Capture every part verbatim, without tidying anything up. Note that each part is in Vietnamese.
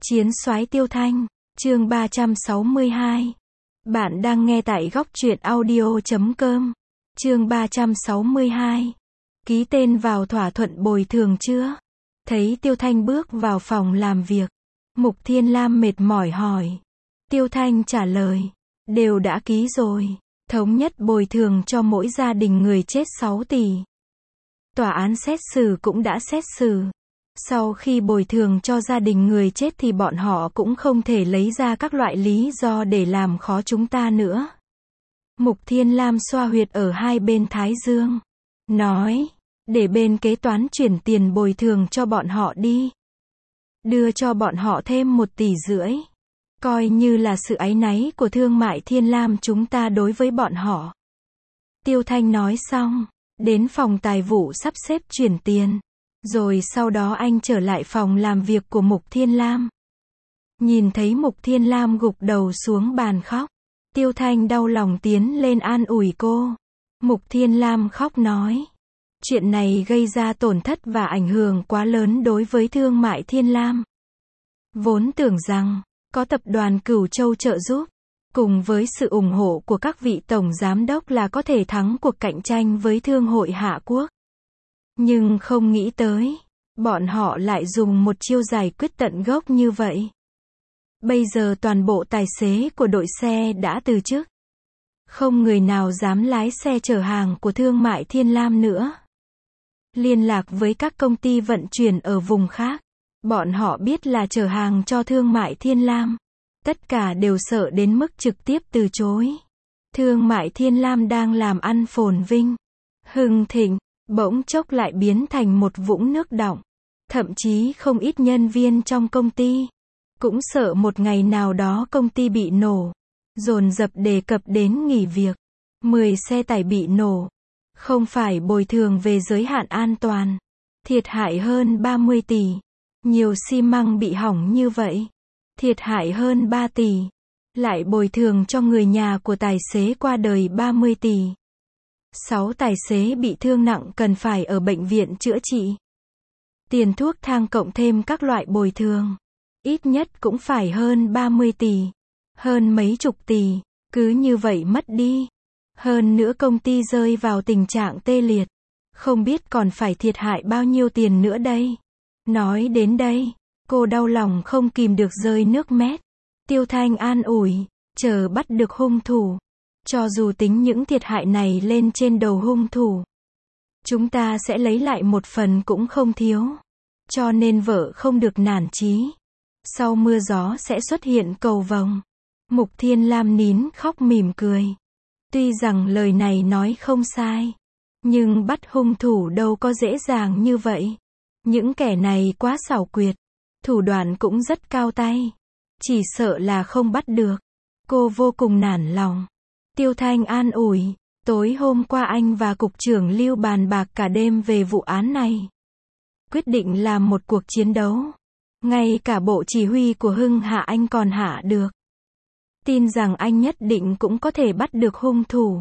Chiến soái Tiêu Thanh, chương ba trăm sáu mươi hai. Bạn đang nghe tại góc truyện audio chấm com. Chương ba trăm sáu mươi hai. Ký tên vào thỏa thuận bồi thường chưa? Thấy Tiêu Thanh bước vào phòng làm việc, Mục Thiên Lam mệt mỏi hỏi. Tiêu Thanh trả lời, đều đã ký rồi, thống nhất bồi thường cho mỗi gia đình người chết sáu tỷ. Tòa án xét xử cũng đã xét xử. Sau khi bồi thường cho gia đình người chết thì bọn họ cũng không thể lấy ra các loại lý do để làm khó chúng ta nữa. Mục Thiên Lam xoa huyệt ở hai bên thái dương, nói, để bên kế toán chuyển tiền bồi thường cho bọn họ đi. Đưa cho bọn họ thêm một tỷ rưỡi. Coi như là sự áy náy của Thương mại Thiên Lam chúng ta đối với bọn họ. Tiêu Thanh nói xong, đến phòng tài vụ sắp xếp chuyển tiền. Rồi sau đó anh trở lại phòng làm việc của Mục Thiên Lam. Nhìn thấy Mục Thiên Lam gục đầu xuống bàn khóc. Tiêu Thanh đau lòng tiến lên an ủi cô. Mục Thiên Lam khóc nói. Chuyện này gây ra tổn thất và ảnh hưởng quá lớn đối với Thương mại Thiên Lam. Vốn tưởng rằng, có tập đoàn Cửu Châu trợ giúp, cùng với sự ủng hộ của các vị tổng giám đốc là có thể thắng cuộc cạnh tranh với Thương hội Hạ Quốc. Nhưng không nghĩ tới, bọn họ lại dùng một chiêu giải quyết tận gốc như vậy. Bây giờ toàn bộ tài xế của đội xe đã từ chức. Không người nào dám lái xe chở hàng của Thương mại Thiên Lam nữa. Liên lạc với các công ty vận chuyển ở vùng khác. Bọn họ biết là chở hàng cho Thương mại Thiên Lam. Tất cả đều sợ đến mức trực tiếp từ chối. Thương mại Thiên Lam đang làm ăn phồn vinh, hưng thịnh. Bỗng chốc lại biến thành một vũng nước đọng. Thậm chí không ít nhân viên trong công ty cũng sợ một ngày nào đó công ty bị nổ. Dồn dập đề cập đến nghỉ việc. mười xe tải bị nổ. Không phải bồi thường về giới hạn an toàn. Thiệt hại hơn ba mươi tỷ. Nhiều xi măng bị hỏng như vậy. Thiệt hại hơn ba tỷ. Lại bồi thường cho người nhà của tài xế qua đời ba mươi tỷ. sáu tài xế bị thương nặng cần phải ở bệnh viện chữa trị. Tiền thuốc thang cộng thêm các loại bồi thường. Ít nhất cũng phải hơn ba mươi tỷ. Hơn mấy chục tỷ. Cứ như vậy mất đi. Hơn nữa công ty rơi vào tình trạng tê liệt. Không biết còn phải thiệt hại bao nhiêu tiền nữa đây. Nói đến đây, cô đau lòng không kìm được rơi nước mắt. Tiêu Thanh an ủi, chờ bắt được hung thủ. Cho dù tính những thiệt hại này lên trên đầu hung thủ, chúng ta sẽ lấy lại một phần cũng không thiếu. Cho nên vợ không được nản chí. Sau mưa gió sẽ xuất hiện cầu vồng. Mục Thiên Lam nín khóc mỉm cười. Tuy rằng lời này nói không sai, nhưng bắt hung thủ đâu có dễ dàng như vậy. Những kẻ này quá xảo quyệt, thủ đoạn cũng rất cao tay. Chỉ sợ là không bắt được. Cô vô cùng nản lòng. Tiêu Thanh an ủi, tối hôm qua anh và Cục trưởng Lưu bàn bạc cả đêm về vụ án này. Quyết định làm một cuộc chiến đấu. Ngay cả bộ chỉ huy của Hưng Hạ anh còn hạ được. Tin rằng anh nhất định cũng có thể bắt được hung thủ.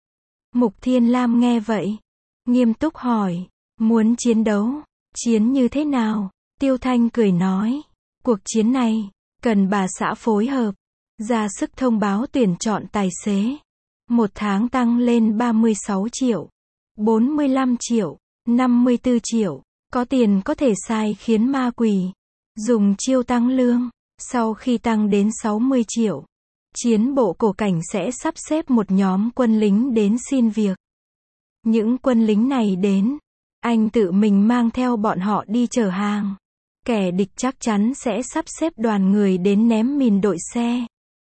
Mục Thiên Lam nghe vậy, nghiêm túc hỏi, muốn chiến đấu, chiến như thế nào? Tiêu Thanh cười nói, cuộc chiến này, cần bà xã phối hợp. Ra sức thông báo tuyển chọn tài xế. Một tháng tăng lên ba mươi sáu triệu, bốn mươi lăm triệu, năm mươi tư triệu. Có tiền có thể sai khiến ma quỷ. Dùng chiêu tăng lương. Sau khi tăng đến sáu mươi triệu, chiến bộ cổ cảnh sẽ sắp xếp một nhóm quân lính đến xin việc. Những quân lính này đến, anh tự mình mang theo bọn họ đi chở hàng. Kẻ địch chắc chắn sẽ sắp xếp đoàn người đến ném mìn đội xe.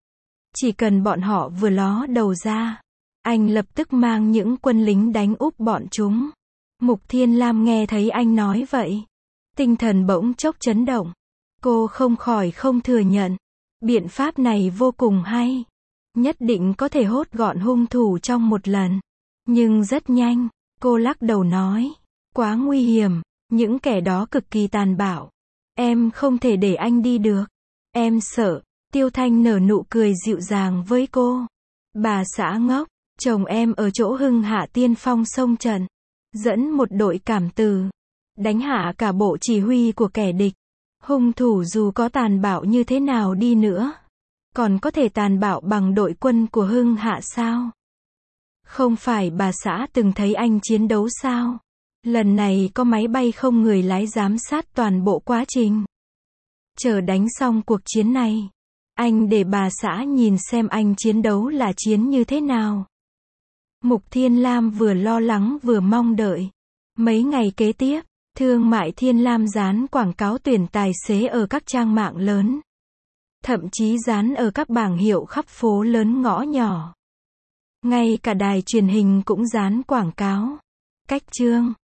Chỉ cần bọn họ vừa ló đầu ra, anh lập tức mang những quân lính đánh úp bọn chúng. Mục Thiên Lam nghe thấy anh nói vậy, tinh thần bỗng chốc chấn động. Cô không khỏi không thừa nhận, biện pháp này vô cùng hay. Nhất định có thể hốt gọn hung thủ trong một lần. Nhưng rất nhanh, cô lắc đầu nói, quá nguy hiểm, những kẻ đó cực kỳ tàn bạo. Em không thể để anh đi được. Em sợ. Tiêu Thanh nở nụ cười dịu dàng với cô. Bà xã ngốc, chồng em ở chỗ Hưng Hạ tiên phong xông trận. Dẫn một đội cảm tử. Đánh hạ cả bộ chỉ huy của kẻ địch. Hung thủ dù có tàn bạo như thế nào đi nữa, còn có thể tàn bạo bằng đội quân của Hưng Hạ sao? Không phải bà xã từng thấy anh chiến đấu sao? Lần này có máy bay không người lái giám sát toàn bộ quá trình. Chờ đánh xong cuộc chiến này, anh để bà xã nhìn xem anh chiến đấu là chiến như thế nào. Mục Thiên Lam vừa lo lắng vừa mong đợi. Mấy ngày kế tiếp, Thương mại Thiên Lam dán quảng cáo tuyển tài xế ở các trang mạng lớn. Thậm chí dán ở các bảng hiệu khắp phố lớn ngõ nhỏ. Ngay cả đài truyền hình cũng dán quảng cáo. Cách chương